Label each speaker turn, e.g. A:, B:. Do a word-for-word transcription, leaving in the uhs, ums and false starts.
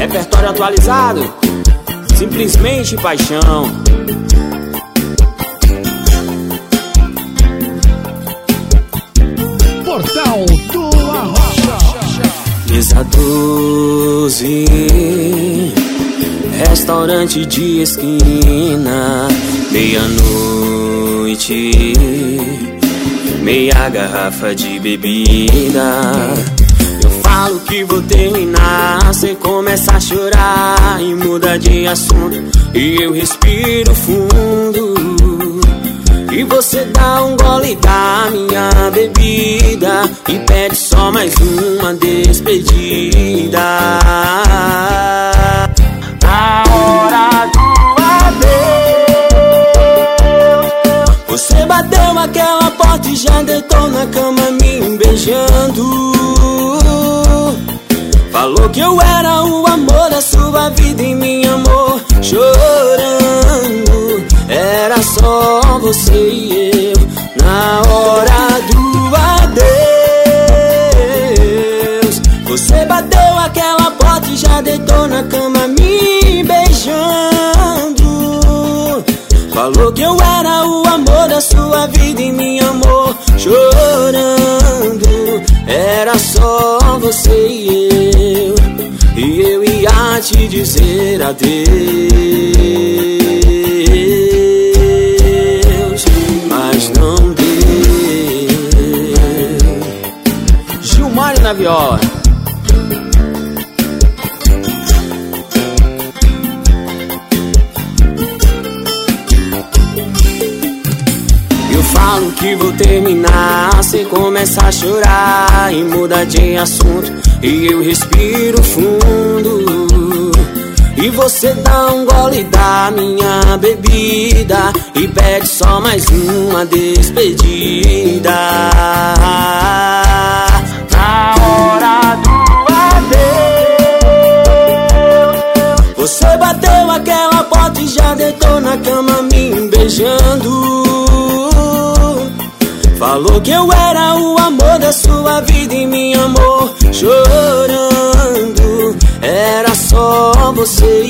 A: repertório atualizado, simplesmente paixão.
B: Portal do Arrocha.
A: Mesa doze, restaurante de esquina, meia-noite, meia garrafa de bebida. Eu falo que vou terminar, cê começa a chorar e muda de assunto, e eu respiro fundo. E você dá um gole da minha bebida e pede só mais uma despedida. Na hora do adeus, você bateu aquela porta e já deitou na cama me beijando. Falou que eu era o amor da sua vida e me amou chorando. Era só você e eu na hora do adeus. Você bateu aquela porta e já deitou na cama me beijando. Falou que eu era o amor da sua vida e me amou chorando. Era só você e eu, e eu ia te dizer adeus, mas não deu. Gilmário na viola. Eu falo que vou terminar, cê começa a chorar e muda de assunto, e eu respiro fundo. E você dá um gole da minha bebida e pede só mais uma despedida. Na hora do adeus, você bateu aquela porta e já deitou na cama me beijando. Falou que eu era o amor da sua vida e me amou chorando. Era só você